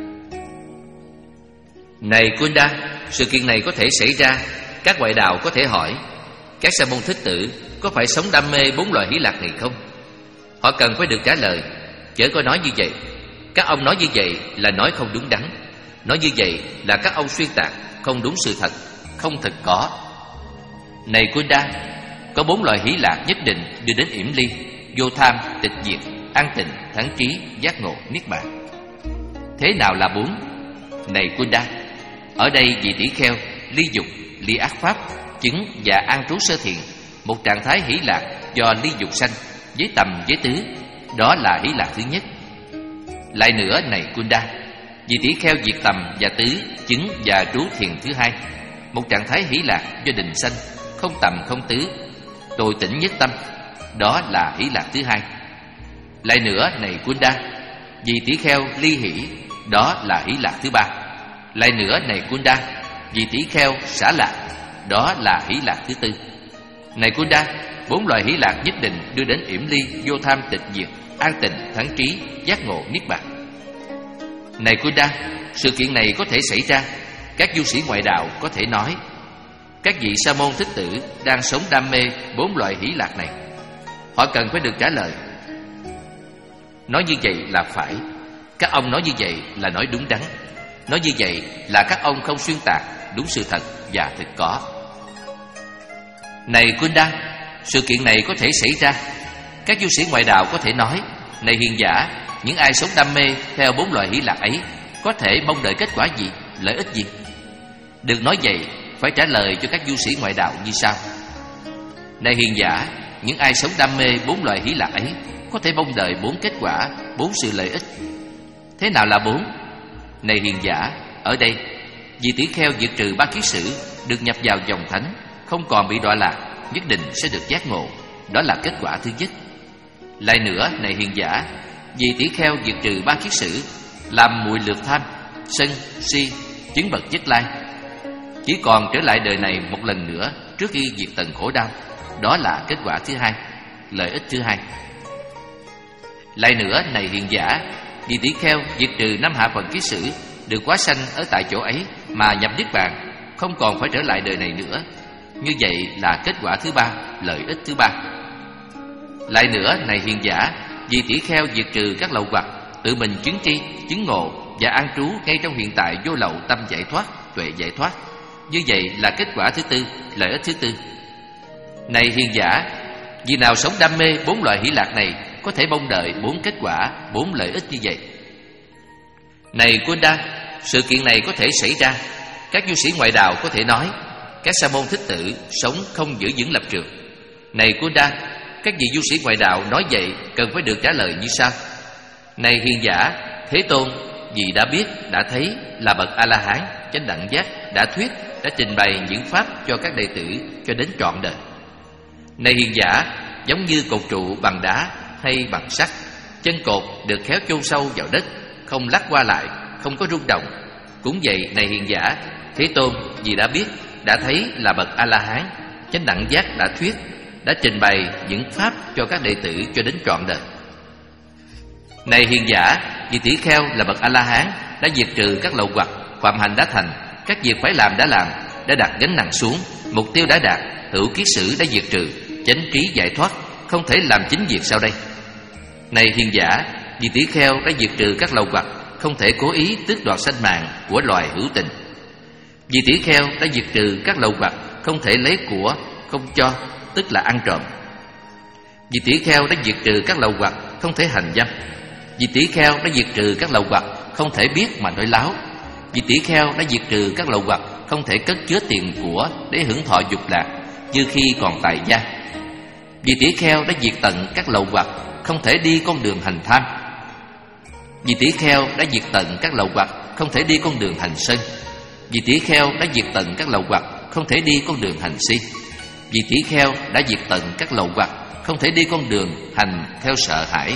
Này Kunda, sự kiện này có thể xảy ra. Các ngoại đạo có thể hỏi các sa môn thích tử có phải sống đam mê bốn loại hỷ lạc này không? Họ cần phải được trả lời. Chớ có nói như vậy. Các ông nói như vậy là nói không đúng đắn. Nói như vậy là các ông xuyên tạc, không đúng sự thật, không thực có. Này Kunda, có bốn loại hỷ lạc nhất định đưa đến yểm ly, vô tham, tịch diệt, an tịnh, thắng trí, giác ngộ, niết bàn. Thế nào là bốn? Này Kunda, ở đây vị tỷ kheo ly dục, ly ác pháp, chứng và an trú sơ thiện, một trạng thái hỷ lạc do ly dục sanh, với tầm với tứ, đó là hỷ lạc thứ nhất. Lại nữa, này Kunda, vị tỷ kheo diệt tầm và tứ, chứng và trú thiền thứ hai, một trạng thái hỷ lạc do định sanh, không tầm không tứ, tối tỉnh nhất tâm, đó là hỷ lạc thứ hai. Lại nữa, này Kunda, vị tỷ kheo ly hỷ, đó là hỷ lạc thứ ba. Lại nữa, này Kunda, vị tỷ kheo xả lạc, đó là hỷ lạc thứ tư. Này Kunda, bốn loại hỷ lạc nhất định đưa đến yểm ly, vô tham, tịch diệt, an tịnh, thắng trí, giác ngộ, niết bàn. Này Kunda, sự kiện này có thể xảy ra. Các du sĩ ngoại đạo có thể nói các vị sa môn thích tử đang sống đam mê bốn loại hỷ lạc này. Họ cần phải được trả lời. Nói như vậy là phải. Các ông nói như vậy là nói đúng đắn. Nói như vậy là các ông không xuyên tạc, đúng sự thật và thực có. Này Kunda, sự kiện này có thể xảy ra. Các du sĩ ngoại đạo có thể nói: Này hiền giả, những ai sống đam mê theo bốn loại hỷ lạc ấy có thể mong đợi kết quả gì, lợi ích gì? Được nói vậy, phải trả lời cho các du sĩ ngoại đạo như sau: Này hiền giả, những ai sống đam mê bốn loại hỷ lạc ấy có thể mong đợi bốn kết quả, bốn sự lợi ích. Thế nào là bốn? Này hiền giả, ở đây vị tỷ kheo diệt trừ ba kiết sử, được nhập vào dòng thánh, không còn bị đọa lạc, nhất định sẽ được giác ngộ, đó là kết quả thứ nhất. Lại nữa, này hiền giả, vị tỷ kheo diệt trừ ba kiết sử, làm muội lược tham, sân, si, chứng bậc nhất lai, chỉ còn trở lại đời này một lần nữa trước khi diệt tận khổ đau, đó là kết quả thứ hai, lợi ích thứ hai. Lại nữa, này hiền giả, vị tỷ kheo diệt trừ năm hạ phần kiết sử, được quá sanh ở tại chỗ ấy mà nhập niết bàn, không còn phải trở lại đời này nữa. Như vậy là kết quả thứ ba, lợi ích thứ ba. Lại nữa, này hiền giả, vị tỷ kheo diệt trừ các lậu hoặc, tự mình chứng tri, chứng ngộ và an trú ngay trong hiện tại vô lậu tâm giải thoát, tuệ giải thoát. Như vậy là kết quả thứ tư, lợi ích thứ tư. Này hiền giả, vì nào sống đam mê bốn loại hỷ lạc này có thể mong đợi bốn kết quả, bốn lợi ích như vậy. Này Kunda, sự kiện này có thể xảy ra. Các du sĩ ngoại đạo có thể nói các sa môn thích tử sống không giữ vững lập trường. Này Kunda, các vị du sĩ ngoại đạo nói vậy cần phải được trả lời như sau. Này hiền giả, Thế Tôn vì đã biết, đã thấy là bậc A-la-hán, chánh đẳng giác, đã thuyết, đã trình bày những pháp cho các đệ tử cho đến trọn đời. Này hiền giả, giống như cột trụ bằng đá hay bằng sắt, chân cột được khéo chôn sâu vào đất, không lắc qua lại, không có rung động. Cũng vậy, này hiền giả, Thế Tôn vì đã biết, đã thấy là bậc A-la-hán, chánh đẳng giác, đã thuyết, đã trình bày những pháp cho các đệ tử cho đến trọn đời. Này hiền giả, vì tỷ kheo là bậc A-la-hán, đã diệt trừ các lậu hoặc, phạm hạnh đã thành, các việc phải làm đã làm, đã đặt gánh nặng xuống, mục tiêu đã đạt, hữu kiết sử đã diệt trừ, chánh trí giải thoát, không thể làm chính việc sau đây. Này hiền giả, vì tỷ kheo đã diệt trừ các lậu hoặc, không thể cố ý tước đoạt sanh mạng của loài hữu tình. Vì tỷ kheo đã diệt trừ các lậu hoặc, không thể lấy của không cho, tức là ăn trộm. Vì tỷ kheo đã diệt trừ các lậu hoặc, không thể hành dâm. Vì tỷ kheo đã diệt trừ các lậu hoặc, không thể biết mà nói láo. Vì tỷ kheo đã diệt trừ các lậu hoặc, không thể cất chứa tiền của để hưởng thọ dục lạc như khi còn tại gia. Vì tỷ kheo đã diệt tận các lậu hoặc, không thể đi con đường hành tham. Vì tỷ kheo đã diệt tận các lậu hoặc, không thể đi con đường hành sân. Vì tỷ kheo đã diệt tận các lậu hoặc, không thể đi con đường hành si. Vì tỷ kheo đã diệt tận các lậu hoặc, không thể đi con đường hành theo sợ hãi.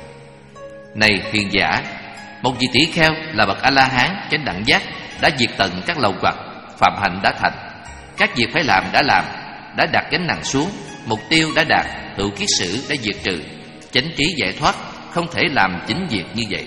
Này hiền giả, một vị tỷ kheo là bậc A-la-hán, chánh đẳng giác, đã diệt tận các lậu hoặc, phạm hạnh đã thành, các việc phải làm đã làm, đã đặt gánh nặng xuống, mục tiêu đã đạt, hữu kiết sử đã diệt trừ, chánh trí giải thoát, không thể làm chính việc như vậy.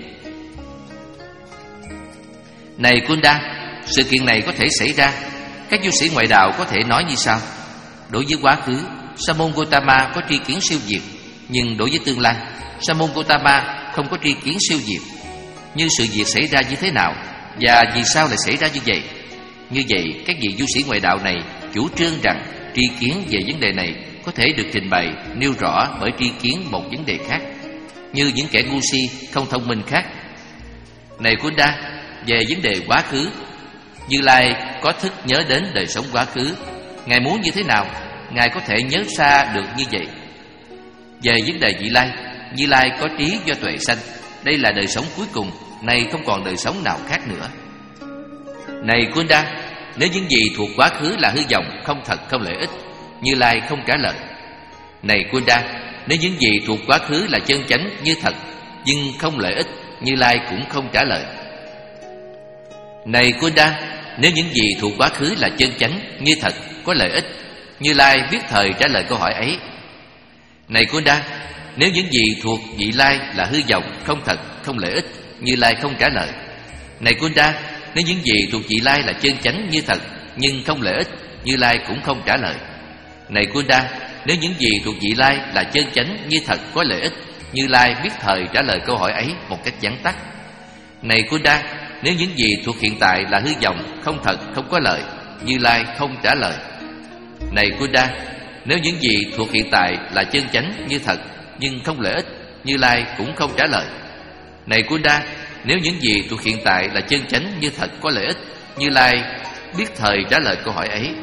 Này Kunda, sự kiện này có thể xảy ra. Các du sĩ ngoại đạo có thể nói như sau. Đối với quá khứ, Sa môn Gotama có tri kiến siêu diệt, nhưng đối với tương lai, Sa môn Gotama không có tri kiến siêu diệt. Như sự việc xảy ra như thế nào và vì sao lại xảy ra như vậy? Như vậy, các vị du sĩ ngoại đạo này chủ trương rằng tri kiến về vấn đề này có thể được trình bày, nêu rõ bởi tri kiến một vấn đề khác, như những kẻ ngu si, không thông minh khác. Này Kunda, về vấn đề quá khứ, Như Lai có thức nhớ đến đời sống quá khứ. Ngài muốn như thế nào, Ngài có thể nhớ xa được như vậy. Về vấn đề vị lai, Như Lai có trí do tuệ sanh. Đây là đời sống cuối cùng, nay không còn đời sống nào khác nữa. Này Kunda, nếu những gì thuộc quá khứ là hư vọng, không thật, không lợi ích, Như Lai không trả lời. Này Kunda, nếu những gì thuộc quá khứ là chân chánh như thật, nhưng không lợi ích, Như Lai cũng không trả lời. Này Kunda, nếu những gì thuộc quá khứ là chân chánh như thật, có lợi ích, Như Lai biết thời trả lời câu hỏi ấy. Này Kunda, nếu những gì thuộc vị lai là hư vọng, không thật, không lợi ích, Như Lai không trả lời. Này Kunda, nếu những gì thuộc vị lai là chân chánh như thật, nhưng không lợi ích, Như Lai cũng không trả lời. Này Kunda, nếu những gì thuộc vị lai là chân chánh như thật, có lợi ích, Như Lai biết thời trả lời câu hỏi ấy một cách vắn tắt. Này Kunda, nếu những gì thuộc hiện tại là hư vọng, không thật, không có lợi, Như Lai không trả lời. Này Kunda, nếu những gì thuộc hiện tại là chân chánh như thật, nhưng không lợi ích, Như Lai cũng không trả lời. Này Kunda, nếu những gì thuộc hiện tại là chân chánh như thật, có lợi ích, Như Lai biết thời trả lời câu hỏi ấy.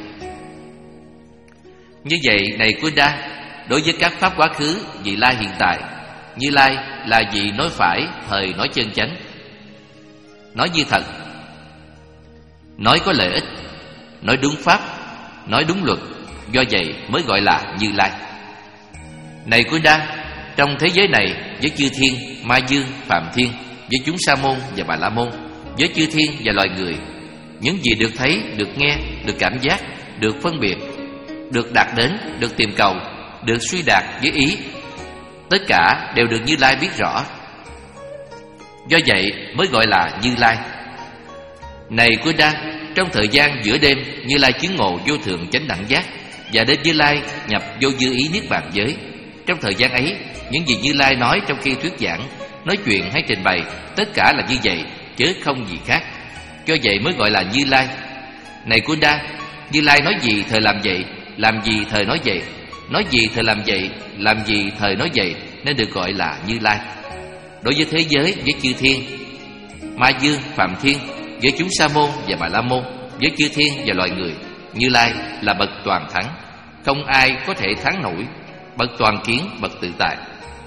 Như vậy, này Kunda, đối với các pháp quá khứ, vị lai hiện tại, Như Lai là vị nói phải, thời nói chân chánh, nói như thật, nói có lợi ích, nói đúng pháp, nói đúng luật. Do vậy mới gọi là Như Lai. Này Kunda, trong thế giới này, với chư thiên, ma dương, phạm thiên, với chúng sa môn và bà la môn, với chư thiên và loài người, những gì được thấy, được nghe, được cảm giác, được phân biệt, được đạt đến, được tìm cầu, được suy đạt với ý, tất cả đều được Như Lai biết rõ. Do vậy mới gọi là Như Lai. Này Kunda, trong thời gian giữa đêm, Như Lai chứng ngộ vô thượng chánh đẳng giác, và đến Như Lai nhập vô dư ý niết bàn giới. Trong thời gian ấy, những gì Như Lai nói trong khi thuyết giảng nói chuyện hay trình bày, tất cả là như vậy, chứ không gì khác. Do vậy mới gọi là Như Lai. Này Kunda, Như Lai nói gì thời làm vậy, làm gì thời nói vậy, nói gì thời làm vậy, làm gì thời nói vậy, nên được gọi là Như Lai. Đối với thế giới, với chư thiên, Ma Dương, Phạm Thiên, với chúng Sa môn và Bà La môn, với chư thiên và loài người, Như Lai là bậc toàn thắng, không ai có thể thắng nổi, bậc toàn kiến, bậc tự tại.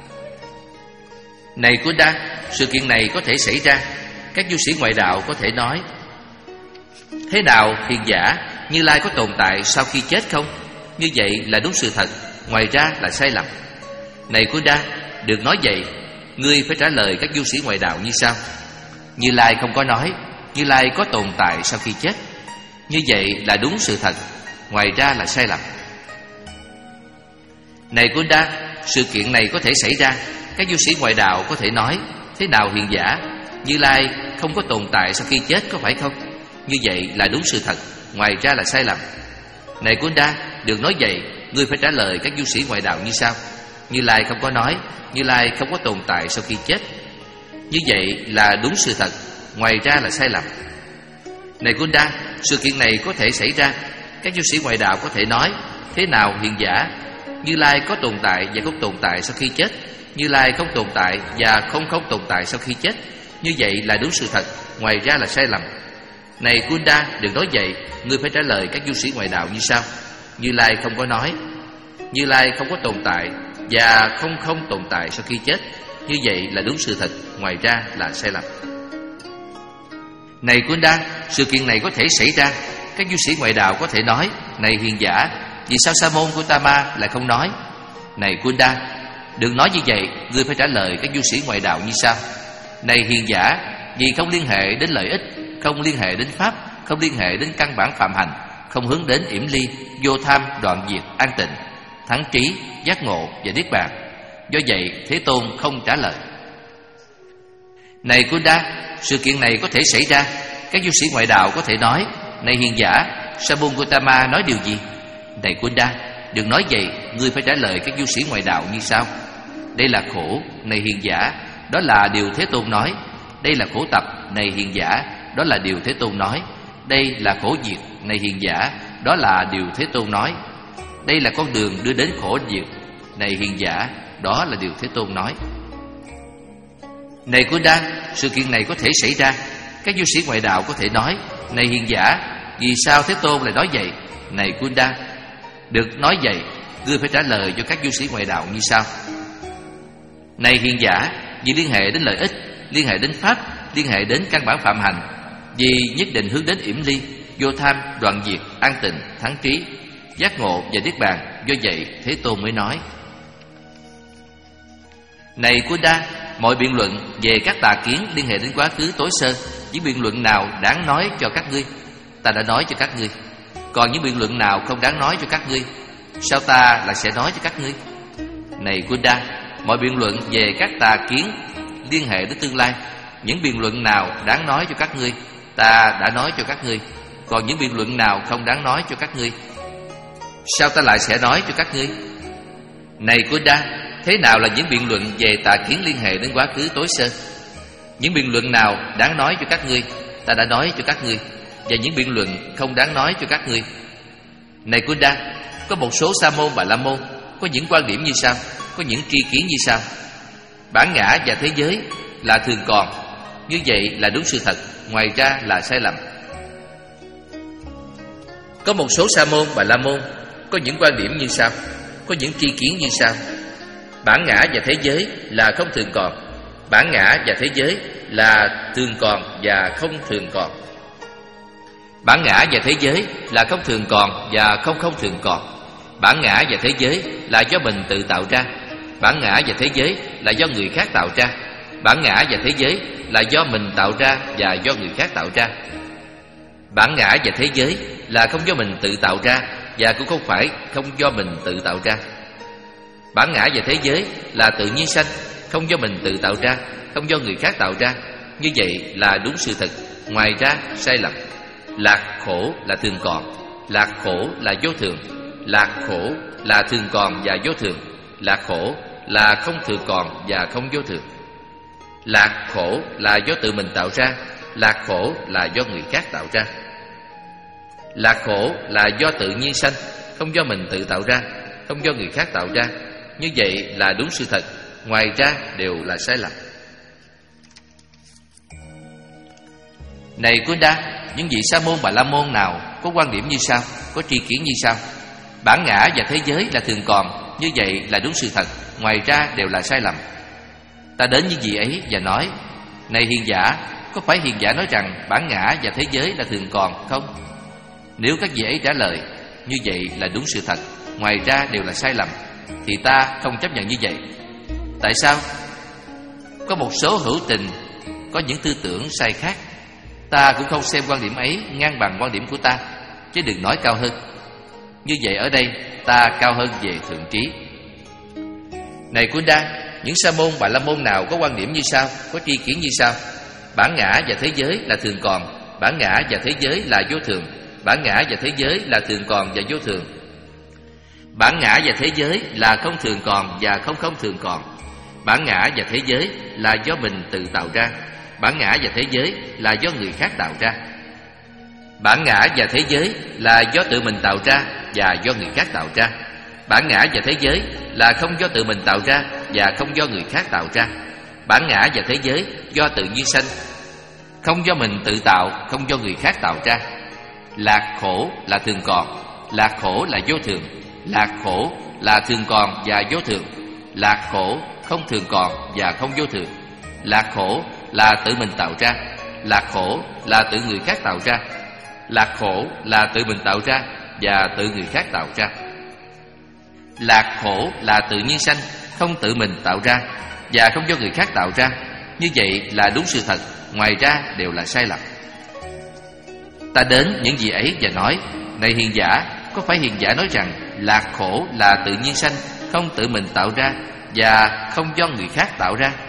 Này Kunda, sự kiện này có thể xảy ra. Các du sĩ ngoại đạo có thể nói: thế nào hiền giả, Như Lai có tồn tại sau khi chết không? Như vậy là đúng sự thật, ngoài ra là sai lầm. Này Kunda, được nói vậy, ngươi phải trả lời các du sĩ ngoại đạo như sau: Như Lai không có nói Như Lai có tồn tại sau khi chết. Như vậy là đúng sự thật, ngoài ra là sai lầm. Này Kunda, sự kiện này có thể xảy ra. Các du sĩ ngoại đạo có thể nói: thế nào hiền giả, Như Lai không có tồn tại sau khi chết, có phải không? Như vậy là đúng sự thật, ngoài ra là sai lầm. Này Kunda, được nói vậy, ngươi phải trả lời các du sĩ ngoại đạo như sau: Như Lai không có nói Như Lai không có tồn tại sau khi chết. Như vậy là đúng sự thật, ngoài ra là sai lầm. Này Kunda, sự kiện này có thể xảy ra. Các du sĩ ngoại đạo có thể nói: thế nào hiền giả, Như Lai có tồn tại và không tồn tại sau khi chết. Như Lai không tồn tại và không không tồn tại sau khi chết. Như vậy là đúng sự thật, ngoài ra là sai lầm. Này Kunda, đừng nói vậy, ngươi phải trả lời các du sĩ ngoại đạo như sau: Như Lai không có nói Như Lai không có tồn tại và không không tồn tại sau khi chết. Như vậy là đúng sự thật, ngoài ra là sai lầm. Này Kunda, sự kiện này có thể xảy ra. Các du sĩ ngoại đạo có thể nói: này hiền giả, vì sao Sa môn Gautama lại không nói? Này Kunda, đừng nói như vậy, ngươi phải trả lời các du sĩ ngoại đạo như sau: này hiền giả, vì không liên hệ đến lợi ích, không liên hệ đến pháp, không liên hệ đến căn bản phạm hành, không hướng đến yểm ly, vô tham, đoạn diệt, an tịnh, thắng trí, giác ngộ và niết bàn. Do vậy Thế Tôn không trả lời. Này Kunda, sự kiện này có thể xảy ra. Các du sĩ ngoại đạo có thể nói: này hiền giả, Sa môn Gautama nói điều gì? Này Kunda, đừng nói vậy, ngươi phải trả lời các du sĩ ngoại đạo như sau: đây là khổ, này hiền giả, đó là điều Thế Tôn nói. Đây là khổ tập, này hiền giả, đó là điều Thế Tôn nói. Đây là khổ diệt, này hiền giả, đó là điều Thế Tôn nói. Đây là con đường đưa đến khổ diệt, này hiền giả, đó là điều Thế Tôn nói. Này Kunda, sự kiện này có thể xảy ra. Các du sĩ ngoại đạo có thể nói: này hiền giả, vì sao Thế Tôn lại nói vậy? Này Kunda, được nói vậy, ngươi phải trả lời cho các du sĩ ngoại đạo như sau: này hiền giả, vì liên hệ đến lợi ích, liên hệ đến pháp, liên hệ đến căn bản phạm hành, vì nhất định hướng đến yểm ly, vô tham, đoạn diệt, an tịnh, thắng trí, giác ngộ và niết bàn. Do vậy Thế Tôn mới nói. Này Kunda, mọi biện luận về các tà kiến liên hệ đến quá khứ tối sơ, những biện luận nào đáng nói cho các ngươi, ta đã nói cho các ngươi. Còn những biện luận nào không đáng nói cho các ngươi, sao ta lại sẽ nói cho các ngươi? Này Kunda, mọi biện luận về các tà kiến liên hệ đến tương lai, những biện luận nào đáng nói cho các ngươi, ta đã nói cho các ngươi. Còn những biện luận nào không đáng nói cho các ngươi, sao ta lại sẽ nói cho các ngươi? Này Kunda, thế nào là những biện luận về tà kiến liên hệ đến quá khứ tối sơ? Những biện luận nào đáng nói cho các ngươi, ta đã nói cho các ngươi. Và những biện luận không đáng nói cho các ngươi. Này Kunda, có một số Sa môn Bà La môn có những quan điểm như sau, có những tri kiến như sau: bản ngã và thế giới là thường còn. Như vậy là đúng sự thật, ngoài ra là sai lầm. Có một số Sa môn Bà La môn có những quan điểm như sau, có những tri kiến như sau: bản ngã và thế giới là không thường còn. Bản ngã và thế giới là thường còn và không thường còn. Bản ngã và thế giới là không thường còn và không không thường còn. Bản ngã và thế giới là do mình tự tạo ra. Bản ngã và thế giới là do người khác tạo ra. Bản ngã và thế giới là do mình tạo ra và do người khác tạo ra. Bản ngã và thế giới là không do mình tự tạo ra và cũng không phải không do mình tự tạo ra. Bản ngã và thế giới là tự nhiên sanh, không do mình tự tạo ra, không do người khác tạo ra. Như vậy là đúng sự thật, ngoài ra sai lầm. Lạc khổ là thường còn, lạc khổ là vô thường. Lạc khổ là thường còn và vô thường. Lạc khổ là không thường còn và không vô thường. Lạc khổ là do tự mình tạo ra, lạc khổ là do người khác tạo ra. Lạc khổ là do tự nhiên sanh, không do mình tự tạo ra, không do người khác tạo ra. Như vậy là đúng sự thật, ngoài ra đều là sai lầm. Này Kunda, những vị Sa môn Bà La môn nào có quan điểm như sau, có tri kiến như sau: bản ngã và thế giới là thường còn, như vậy là đúng sự thật, ngoài ra đều là sai lầm. Ta đến những vị ấy và nói: này hiền giả, có phải hiền giả nói rằng bản ngã và thế giới là thường còn không? Nếu các vị ấy trả lời như vậy là đúng sự thật, ngoài ra đều là sai lầm, thì ta không chấp nhận như vậy. Tại sao? Có một số hữu tình có những tư tưởng sai khác. Ta cũng không xem quan điểm ấy ngang bằng quan điểm của ta, chứ đừng nói cao hơn. Như vậy ở đây ta cao hơn về thượng trí. Này Kunda, những Sa môn Bà La môn nào có quan điểm như sau, có tri kiến như sau: bản ngã và thế giới là thường còn, bản ngã và thế giới là vô thường, bản ngã và thế giới là thường còn và vô thường. Bản ngã và thế giới là không thường còn và không không thường còn. Bản ngã và thế giới là do mình tự tạo ra, bản ngã và thế giới là do người khác tạo ra. Bản ngã và thế giới là do tự mình tạo ra và do người khác tạo ra. Bản ngã và thế giới là không do tự mình tạo ra và không do người khác tạo ra. Bản ngã và thế giới do tự nhiên sanh, không do mình tự tạo, không do người khác tạo ra. Lạc khổ là thường còn, lạc khổ là vô thường, lạc khổ là thường còn và vô thường, lạc khổ không thường còn và không vô thường. Lạc khổ là tự mình tạo ra, lạc khổ là tự người khác tạo ra, lạc khổ là tự mình tạo ra và tự người khác tạo ra. Lạc khổ là tự nhiên sanh, không tự mình tạo ra và không do người khác tạo ra. Như vậy là đúng sự thật, ngoài ra đều là sai lầm. Ta đến những vị ấy và nói: này hiền giả, có phải hiền giả nói rằng lạc khổ là tự nhiên sanh, không tự mình tạo ra và không do người khác tạo ra?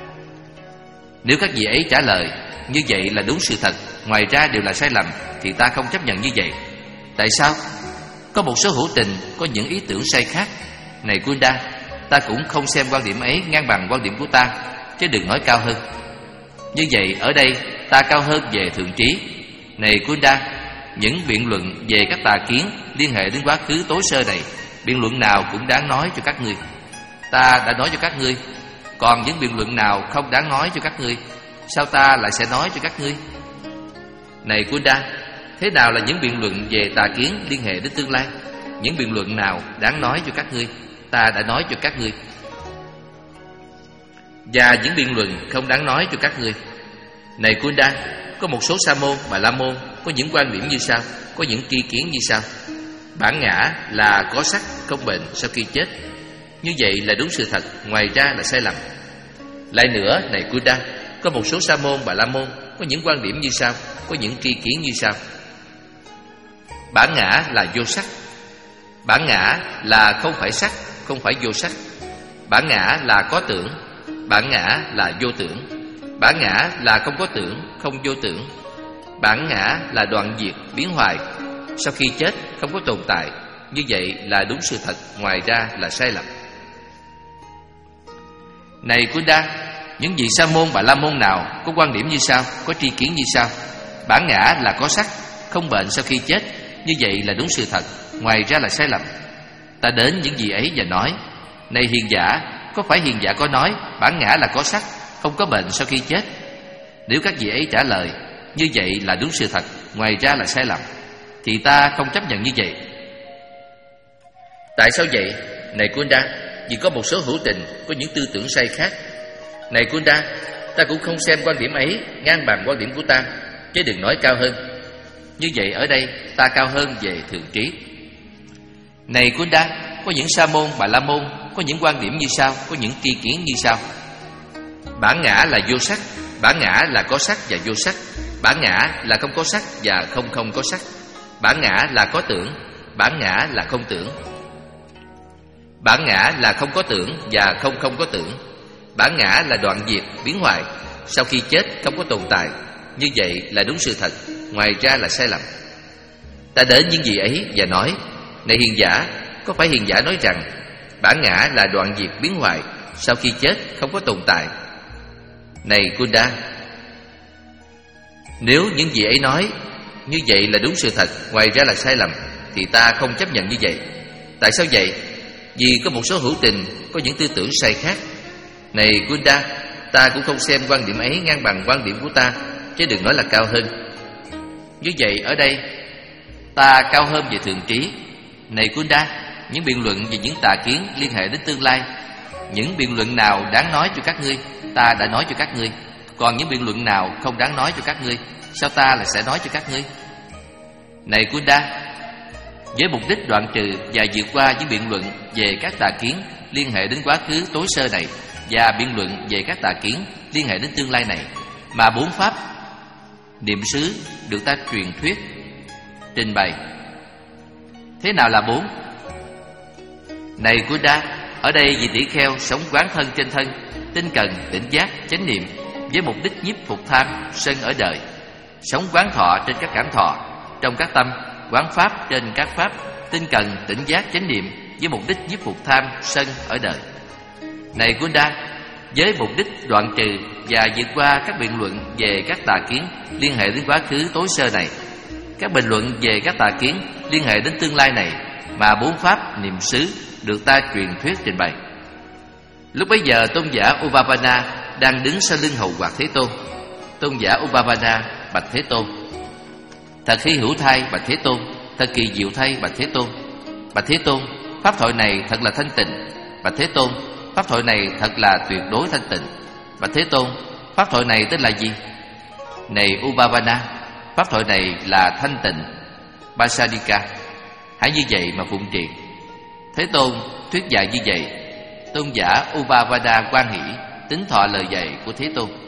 Nếu các vị ấy trả lời như vậy là đúng sự thật, ngoài ra đều là sai lầm, thì ta không chấp nhận như vậy. Tại sao? Có một số hữu tình có những ý tưởng sai khác. Này Kunda, ta cũng không xem quan điểm ấy ngang bằng quan điểm của ta, chứ đừng nói cao hơn. Như vậy ở đây ta cao hơn về thượng trí. Này Kunda, những biện luận về các tà kiến liên hệ đến quá khứ tối sơ này, biện luận nào cũng đáng nói cho các ngươi. Ta đã nói cho các ngươi. Còn những biện luận nào không đáng nói cho các ngươi, sao ta lại sẽ nói cho các ngươi? Này Kunda, thế nào là những biện luận về tà kiến liên hệ đến tương lai? Những biện luận nào đáng nói cho các ngươi, ta đã nói cho các ngươi. Và những biện luận không đáng nói cho các ngươi. Này Kunda, có một số Sa môn Bà La môn có những quan điểm như sau, có những tri kiến như sau: bản ngã là có sắc không bệnh sau khi chết. Như vậy là đúng sự thật, ngoài ra là sai lầm. Lại nữa, này Kunda, có một số Sa môn Bà La môn có những quan điểm như sau, có những tri kiến như sau: bản ngã là vô sắc. Bản ngã là không phải sắc, không phải vô sắc. Bản ngã là có tưởng. Bản ngã là vô tưởng. Bản ngã là không có tưởng, không vô tưởng. Bản ngã là đoạn diệt, biến hoại, sau khi chết không có tồn tại. Như vậy là đúng sự thật, ngoài ra là sai lầm. Này Kunda, những vị Sa môn Bà La môn nào có quan điểm như sau, có tri kiến như sau: bản ngã là có sắc, không bệnh sau khi chết. Như vậy là đúng sự thật, ngoài ra là sai lầm. Ta đến những vị ấy và nói: này hiền giả, có phải hiền giả có nói bản ngã là có sắc, không có bệnh sau khi chết? Nếu các vị ấy trả lời như vậy là đúng sự thật, ngoài ra là sai lầm, thì ta không chấp nhận như vậy. Tại sao vậy? Này Kunda, vì có một số hữu tình có những tư tưởng sai khác. Này Kunda, ta cũng không xem quan điểm ấy ngang bằng quan điểm của ta, chứ đừng nói cao hơn. Như vậy ở đây ta cao hơn về thượng trí. Này Kunda, có những Sa môn Bà La môn có những quan điểm như sau, có những tri kiến như sau: bản ngã là vô sắc. Bản ngã là có sắc và vô sắc. Bản ngã là không có sắc và không không có sắc. Bản ngã là có tưởng. Bản ngã là không tưởng. Bản ngã là không có tưởng và không không có tưởng. Bản ngã là đoạn diệt, biến hoại, sau khi chết không có tồn tại. Như vậy là đúng sự thật, ngoài ra là sai lầm. Ta đến những vị ấy và nói: này hiền giả, có phải hiền giả nói rằng bản ngã là đoạn diệt, biến hoại, sau khi chết không có tồn tại? Này Kunda, nếu những gì ấy nói như vậy là đúng sự thật, ngoài ra là sai lầm, thì ta không chấp nhận như vậy. Tại sao vậy? Vì có một số hữu tình có những tư tưởng sai khác. Này Kunda, ta cũng không xem quan điểm ấy ngang bằng quan điểm của ta, chứ đừng nói là cao hơn. Như vậy ở đây ta cao hơn về thường trí. Này Kunda, những biện luận về những tà kiến liên hệ đến tương lai, những biện luận nào đáng nói cho các ngươi, ta đã nói cho các ngươi. Còn những biện luận nào không đáng nói cho các ngươi, sao ta lại sẽ nói cho các ngươi? Này Kunda, với mục đích đoạn trừ và vượt qua những biện luận về các tà kiến liên hệ đến quá khứ tối sơ này và biện luận về các tà kiến liên hệ đến tương lai này, mà bốn pháp niệm xứ được ta truyền thuyết trình bày. Thế nào là bốn? Này Kunda, ở đây vị tỷ kheo sống quán thân trên thân, tinh cần, tỉnh giác, chánh niệm với mục đích nhiếp phục tham sân ở đời, sống quán thọ trên các cảm thọ trong các tâm, quán pháp trên các pháp, tinh cần, tỉnh giác, chánh niệm với mục đích nhiếp phục tham sân ở đời. Này Kunda, với mục đích đoạn trừ và vượt qua các biện luận về các tà kiến liên hệ đến quá khứ tối sơ này, các bình luận về các tà kiến liên hệ đến tương lai này, mà bốn pháp niệm xứ được ta truyền thuyết trình bày. Lúc bấy giờ tôn giả Ubhavana đang đứng sau lưng hầu hoạt Thế Tôn. Tôn giả Ubhavana bạch Thế Tôn: Thật hy hữu thay bạch Thế Tôn, thật kỳ diệu thay bạch Thế Tôn. Bạch Thế Tôn, pháp thoại này thật là thanh tịnh. Bạch Thế Tôn, pháp thoại này thật là tuyệt đối thanh tịnh. Bạch Thế Tôn, pháp thoại này tên là gì? Này Ubhavana, pháp thoại này là thanh tịnh Basadika. Hãy như vậy mà phụng trì. Thế Tôn thuyết dạy như vậy. Tôn giả Ubhavana hoan hỷ tín thọ lời dạy của Thế Tôn.